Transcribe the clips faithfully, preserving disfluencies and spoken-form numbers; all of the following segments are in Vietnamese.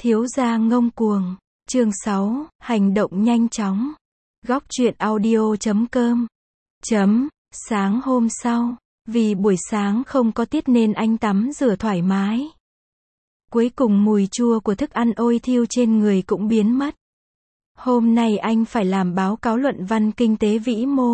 Thiếu gia ngông cuồng. Chương sáu, hành động nhanh chóng. Góc truyện audio chấm com. Chấm, sáng hôm sau, vì buổi sáng không có tiết nên anh tắm rửa thoải mái. Cuối cùng mùi chua của thức ăn ôi thiêu trên người cũng biến mất. Hôm nay anh phải làm báo cáo luận văn kinh tế vĩ mô.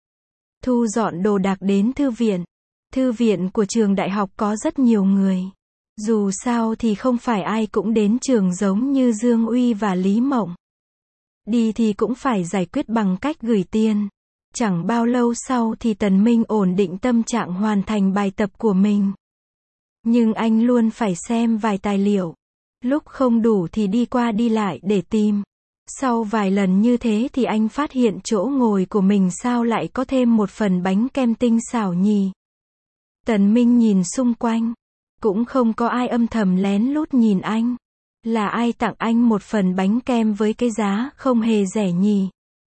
Thu dọn đồ đạc đến thư viện. Thư viện của trường đại học có rất nhiều người. Dù sao thì không phải ai cũng đến trường giống như Dương Uy và Lý Mộng. Đi thì cũng phải giải quyết bằng cách gửi tiền. Chẳng bao lâu sau thì Tần Minh ổn định tâm trạng hoàn thành bài tập của mình. Nhưng anh luôn phải xem vài tài liệu. Lúc không đủ thì đi qua đi lại để tìm. Sau vài lần như thế thì anh phát hiện chỗ ngồi của mình sao lại có thêm một phần bánh kem tinh xảo nhỉ. Tần Minh nhìn xung quanh. Cũng không có ai âm thầm lén lút nhìn anh. Là ai tặng anh một phần bánh kem với cái giá không hề rẻ nhỉ?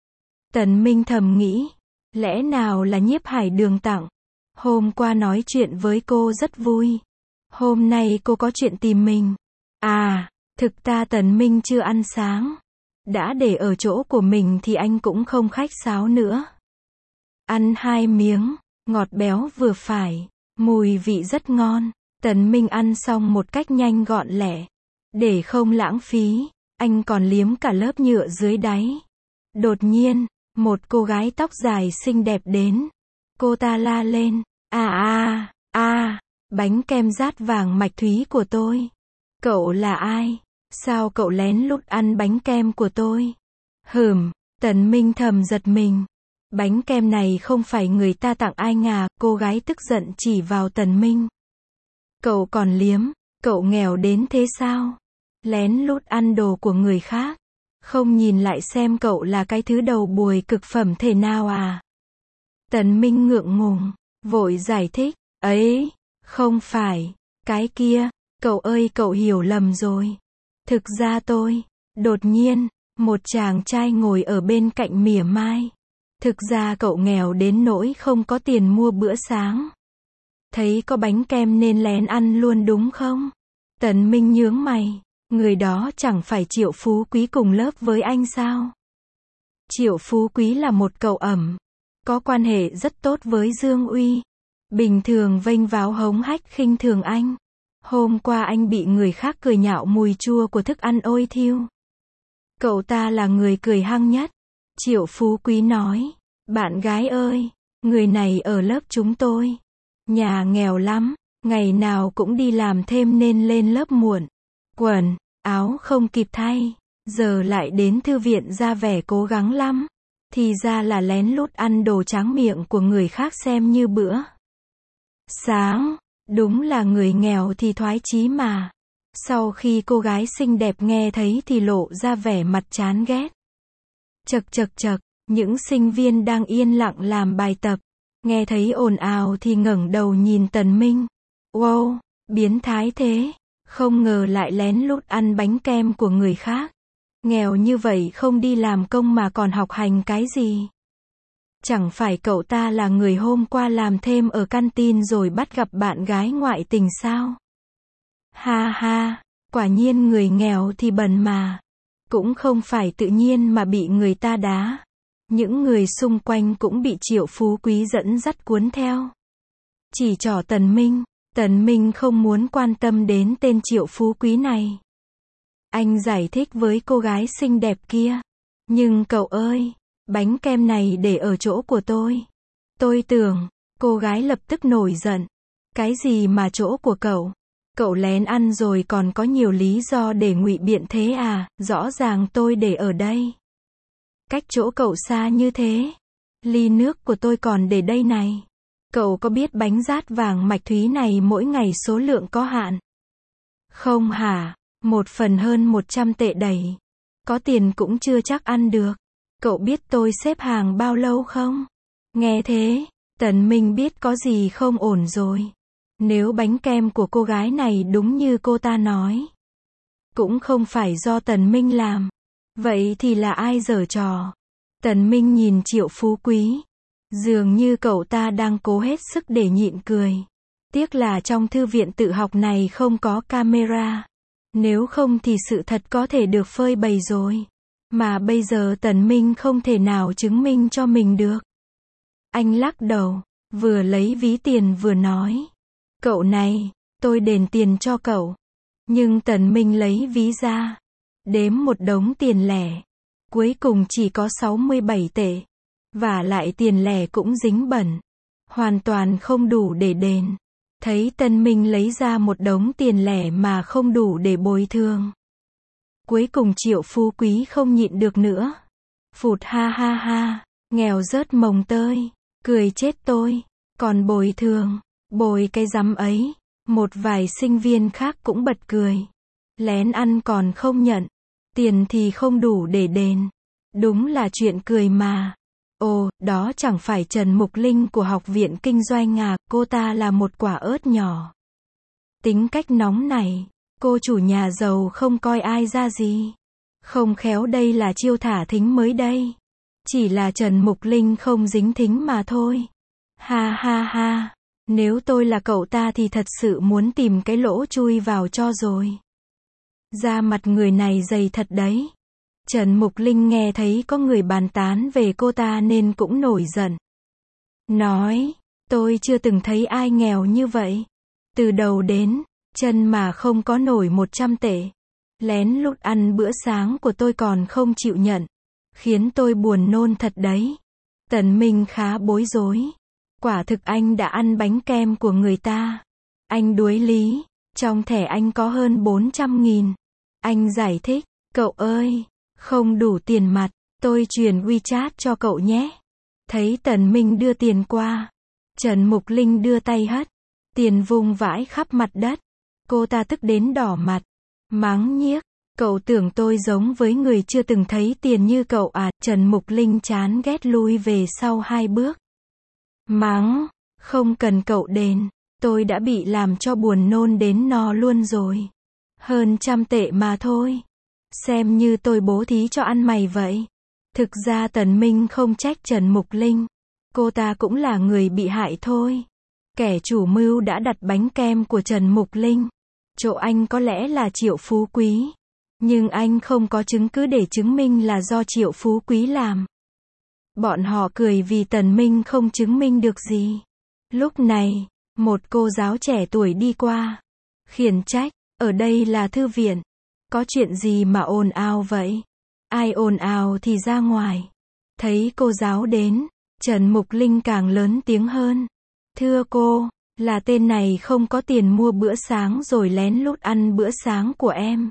Tần Minh thầm nghĩ. Lẽ nào là Nhiếp Hải Đường tặng? Hôm qua nói chuyện với cô rất vui. Hôm nay cô có chuyện tìm mình. À, thực ra Tần Minh chưa ăn sáng. Đã để ở chỗ của mình thì anh cũng không khách sáo nữa. Ăn hai miếng, ngọt béo vừa phải, mùi vị rất ngon. Tần Minh ăn xong một cách nhanh gọn lẹ. Để không lãng phí, anh còn liếm cả lớp nhựa dưới đáy. Đột nhiên, một cô gái tóc dài xinh đẹp đến. Cô ta la lên, à à, à, bánh kem rát vàng mạch thúy của tôi. Cậu là ai? Sao cậu lén lút ăn bánh kem của tôi? Hừm, Tần Minh thầm giật mình. Bánh kem này không phải người ta tặng anh à? Cô gái tức giận chỉ vào Tần Minh. Cậu còn liếm, cậu nghèo đến thế sao? Lén lút ăn đồ của người khác. Không nhìn lại xem cậu là cái thứ đầu bùi cực phẩm thể nào à? Tần Minh ngượng ngùng, vội giải thích. Ấy, không phải, cái kia, cậu ơi cậu hiểu lầm rồi. Thực ra tôi, đột nhiên, một chàng trai ngồi ở bên cạnh mỉa mai. Thực ra cậu nghèo đến nỗi không có tiền mua bữa sáng. Thấy có bánh kem nên lén ăn luôn đúng không? Tần Minh nhướng mày. Người đó chẳng phải Triệu Phú Quý cùng lớp với anh sao? Triệu Phú Quý là một cậu ẩm. Có quan hệ rất tốt với Dương Uy. Bình thường vênh váo hống hách khinh thường anh. Hôm qua anh bị người khác cười nhạo mùi chua của thức ăn ôi thiêu. Cậu ta là người cười hăng nhất. Triệu Phú Quý nói. Bạn gái ơi, người này ở lớp chúng tôi. Nhà nghèo lắm, ngày nào cũng đi làm thêm nên lên lớp muộn. Quần, áo không kịp thay. Giờ lại đến thư viện ra vẻ cố gắng lắm. Thì ra là lén lút ăn đồ tráng miệng của người khác xem như bữa sáng. Đúng là người nghèo thì thoái chí mà. Sau khi cô gái xinh đẹp nghe thấy thì lộ ra vẻ mặt chán ghét. Chậc chậc chậc, những sinh viên đang yên lặng làm bài tập. Nghe thấy ồn ào thì ngẩng đầu nhìn Tần Minh. Wow, biến thái thế. Không ngờ lại lén lút ăn bánh kem của người khác. Nghèo như vậy không đi làm công mà còn học hành cái gì? Chẳng phải cậu ta là người hôm qua làm thêm ở canteen rồi bắt gặp bạn gái ngoại tình sao? Ha ha, quả nhiên người nghèo thì bần mà. Cũng không phải tự nhiên mà bị người ta đá. Những người xung quanh cũng bị Triệu Phú Quý dẫn dắt cuốn theo. Chỉ trỏ Tần Minh. Tần Minh không muốn quan tâm đến tên Triệu Phú Quý này. Anh giải thích với cô gái xinh đẹp kia. Nhưng cậu ơi, bánh kem này để ở chỗ của tôi. Tôi tưởng, cô gái lập tức nổi giận. Cái gì mà chỗ của cậu? Cậu lén ăn rồi còn có nhiều lý do để ngụy biện thế à? Rõ ràng tôi để ở đây. Cách chỗ cậu xa như thế. Ly nước của tôi còn để đây này. Cậu có biết bánh rát vàng mạch thúy này mỗi ngày số lượng có hạn? Không hả? Một phần hơn một trăm tệ đầy. Có tiền cũng chưa chắc ăn được. Cậu biết tôi xếp hàng bao lâu không? Nghe thế, Tần Minh biết có gì không ổn rồi. Nếu bánh kem của cô gái này đúng như cô ta nói, cũng không phải do Tần Minh làm. Vậy thì là ai giở trò? Tần Minh nhìn Triệu Phú Quý. Dường như cậu ta đang cố hết sức để nhịn cười. Tiếc là trong thư viện tự học này không có camera. Nếu không thì sự thật có thể được phơi bày rồi. Mà bây giờ Tần Minh không thể nào chứng minh cho mình được. Anh lắc đầu, vừa lấy ví tiền vừa nói. Cậu này, tôi đền tiền cho cậu. Nhưng Tần Minh lấy ví ra, đếm một đống tiền lẻ. Cuối cùng chỉ có sáu mươi bảy tệ. Và lại tiền lẻ cũng dính bẩn. Hoàn toàn không đủ để đền. Thấy Tần Minh lấy ra một đống tiền lẻ mà không đủ để bồi thường. Cuối cùng Triệu Phú Quý không nhịn được nữa. Phụt ha ha ha, nghèo rớt mồng tơi, cười chết tôi. Còn bồi thường, bồi cái rắm ấy. Một vài sinh viên khác cũng bật cười. Lén ăn còn không nhận. Tiền thì không đủ để đền. Đúng là chuyện cười mà. Ồ, đó chẳng phải Trần Mục Linh của Học viện Kinh doanh à, cô ta là một quả ớt nhỏ. Tính cách nóng này, cô chủ nhà giàu không coi ai ra gì. Không khéo đây là chiêu thả thính mới đây. Chỉ là Trần Mục Linh không dính thính mà thôi. Ha ha ha, nếu tôi là cậu ta thì thật sự muốn tìm cái lỗ chui vào cho rồi. Da mặt người này dày thật đấy. Trần Mục Linh nghe thấy có người bàn tán về cô ta nên cũng nổi giận. Nói, tôi chưa từng thấy ai nghèo như vậy. Từ đầu đến chân mà không có nổi một trăm tệ. Lén lút ăn bữa sáng của tôi còn không chịu nhận. Khiến tôi buồn nôn thật đấy. Tần Minh khá bối rối. Quả thực anh đã ăn bánh kem của người ta. Anh đuối lý. Trong thẻ anh có hơn bốn trăm nghìn. Anh giải thích, cậu ơi, không đủ tiền mặt, tôi chuyển WeChat cho cậu nhé. Thấy Tần Minh đưa tiền qua. Trần Mục Linh đưa tay hất. Tiền vung vãi khắp mặt đất. Cô ta tức đến đỏ mặt. Mắng nhiếc, cậu tưởng tôi giống với người chưa từng thấy tiền như cậu à. Trần Mục Linh chán ghét lui về sau hai bước. Mắng, không cần cậu đền. Tôi đã bị làm cho buồn nôn đến no luôn rồi. Hơn trăm tệ mà thôi. Xem như tôi bố thí cho ăn mày vậy. Thực ra Tần Minh không trách Trần Mục Linh. Cô ta cũng là người bị hại thôi. Kẻ chủ mưu đã đặt bánh kem của Trần Mục Linh. Chỗ anh có lẽ là Triệu Phú Quý. Nhưng anh không có chứng cứ để chứng minh là do Triệu Phú Quý làm. Bọn họ cười vì Tần Minh không chứng minh được gì. Lúc này, một cô giáo trẻ tuổi đi qua. Khiển trách, ở đây là thư viện. Có chuyện gì mà ồn ào vậy? Ai ồn ào thì ra ngoài. Thấy cô giáo đến, Trần Mục Linh càng lớn tiếng hơn. Thưa cô, là tên này không có tiền mua bữa sáng rồi lén lút ăn bữa sáng của em.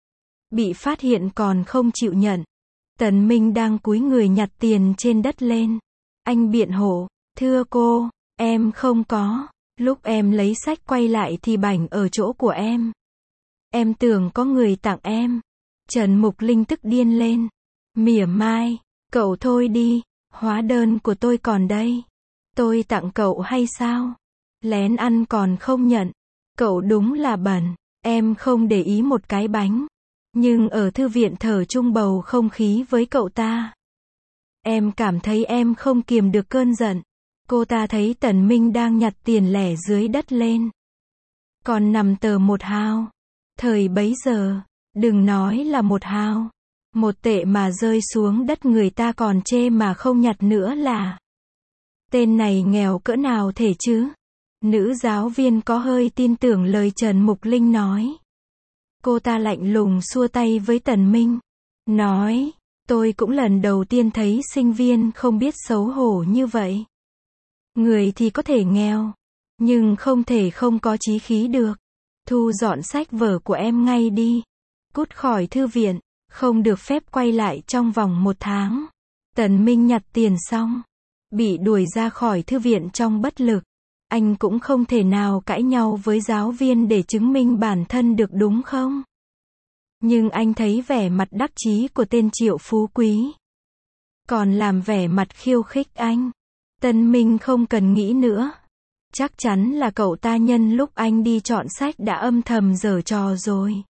Bị phát hiện còn không chịu nhận. Tần Minh đang cúi người nhặt tiền trên đất lên. Anh biện hộ, thưa cô, em không có. Lúc em lấy sách quay lại thì bảnh ở chỗ của em. Em tưởng có người tặng em. Trần Mục Linh tức điên lên. Mỉa mai, cậu thôi đi, hóa đơn của tôi còn đây. Tôi tặng cậu hay sao? Lén ăn còn không nhận. Cậu đúng là bẩn. Em không để ý một cái bánh. Nhưng ở thư viện thở chung bầu không khí với cậu ta. Em cảm thấy em không kiềm được cơn giận. Cô ta thấy Tần Minh đang nhặt tiền lẻ dưới đất lên. Còn nằm tờ một hào. Thời bấy giờ, đừng nói là một hào. Một tệ mà rơi xuống đất người ta còn chê mà không nhặt nữa là. Tên này nghèo cỡ nào thể chứ? Nữ giáo viên có hơi tin tưởng lời Trần Mục Linh nói. Cô ta lạnh lùng xua tay với Tần Minh. Nói, tôi cũng lần đầu tiên thấy sinh viên không biết xấu hổ như vậy. Người thì có thể nghèo, nhưng không thể không có chí khí được. Thu dọn sách vở của em ngay đi. Cút khỏi thư viện, không được phép quay lại trong vòng một tháng. Tần Minh nhặt tiền xong, bị đuổi ra khỏi thư viện trong bất lực. Anh cũng không thể nào cãi nhau với giáo viên để chứng minh bản thân được đúng không? Nhưng anh thấy vẻ mặt đắc chí của tên Triệu Phú Quý. Còn làm vẻ mặt khiêu khích anh. Tần Minh không cần nghĩ nữa. Chắc chắn là cậu ta nhân lúc anh đi chọn sách đã âm thầm giở trò rồi.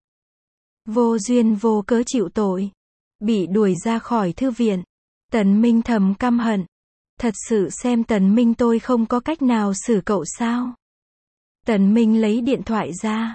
Vô duyên vô cớ chịu tội. Bị đuổi ra khỏi thư viện. Tần Minh thầm căm hận. Thật sự xem Tần Minh tôi không có cách nào xử cậu sao? Tần Minh lấy điện thoại ra.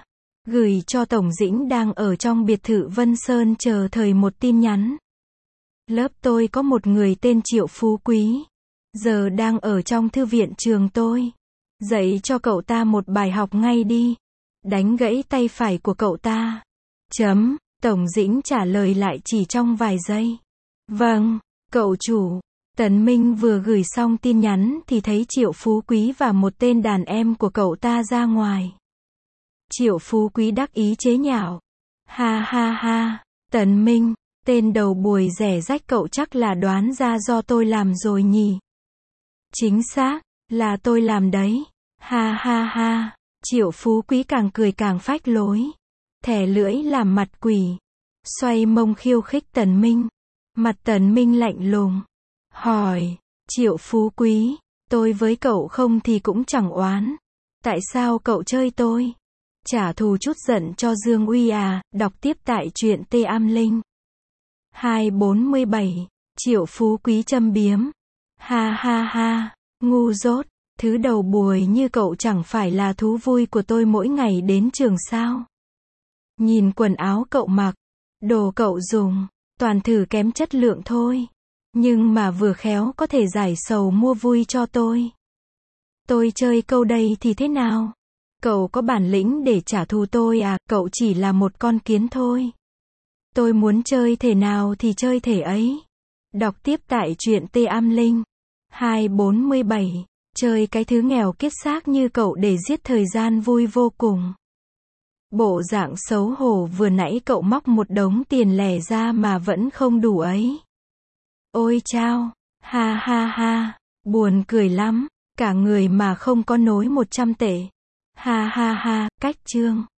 Gửi cho Tổng Dĩnh đang ở trong biệt thự Vân Sơn chờ thời một tin nhắn. Lớp tôi có một người tên Triệu Phú Quý. Giờ đang ở trong thư viện trường tôi. Dạy cho cậu ta một bài học ngay đi. Đánh gãy tay phải của cậu ta. Chấm. Tổng Dĩnh trả lời lại chỉ trong vài giây. Vâng, cậu chủ. Tần Minh vừa gửi xong tin nhắn thì thấy Triệu Phú Quý và một tên đàn em của cậu ta ra ngoài. Triệu Phú Quý đắc ý chế nhạo. Ha ha ha, Tần Minh, tên đầu buổi rẻ rách cậu chắc là đoán ra do tôi làm rồi nhỉ? Chính xác, là tôi làm đấy. Ha ha ha, Triệu Phú Quý càng cười càng phách lối. Thẻ lưỡi làm mặt quỷ. Xoay mông khiêu khích Tần Minh. Mặt Tần Minh lạnh lùng. Hỏi, Triệu Phú Quý, tôi với cậu không thì cũng chẳng oán. Tại sao cậu chơi tôi? Trả thù chút giận cho Dương Uy à? Đọc tiếp tại truyện Tê Am Linh. hai bốn bảy. Triệu Phú Quý châm biếm. Ha ha ha, ngu dốt, thứ đầu buổi như cậu chẳng phải là thú vui của tôi mỗi ngày đến trường sao? Nhìn quần áo cậu mặc, đồ cậu dùng, toàn thử kém chất lượng thôi. Nhưng mà vừa khéo có thể giải sầu mua vui cho tôi. Tôi chơi câu đây thì thế nào? Cậu có bản lĩnh để trả thù tôi à? Cậu chỉ là một con kiến thôi. Tôi muốn chơi thể nào thì chơi thể ấy. Đọc tiếp tại truyện Tê Am Linh. hai bốn bảy. Chơi cái thứ nghèo kiết xác như cậu để giết thời gian vui vô cùng. Bộ dạng xấu hổ vừa nãy cậu móc một đống tiền lẻ ra mà vẫn không đủ ấy. Ôi chao, ha ha ha, buồn cười lắm, cả người mà không có nối một trăm tệ. Ha ha ha, cách chương.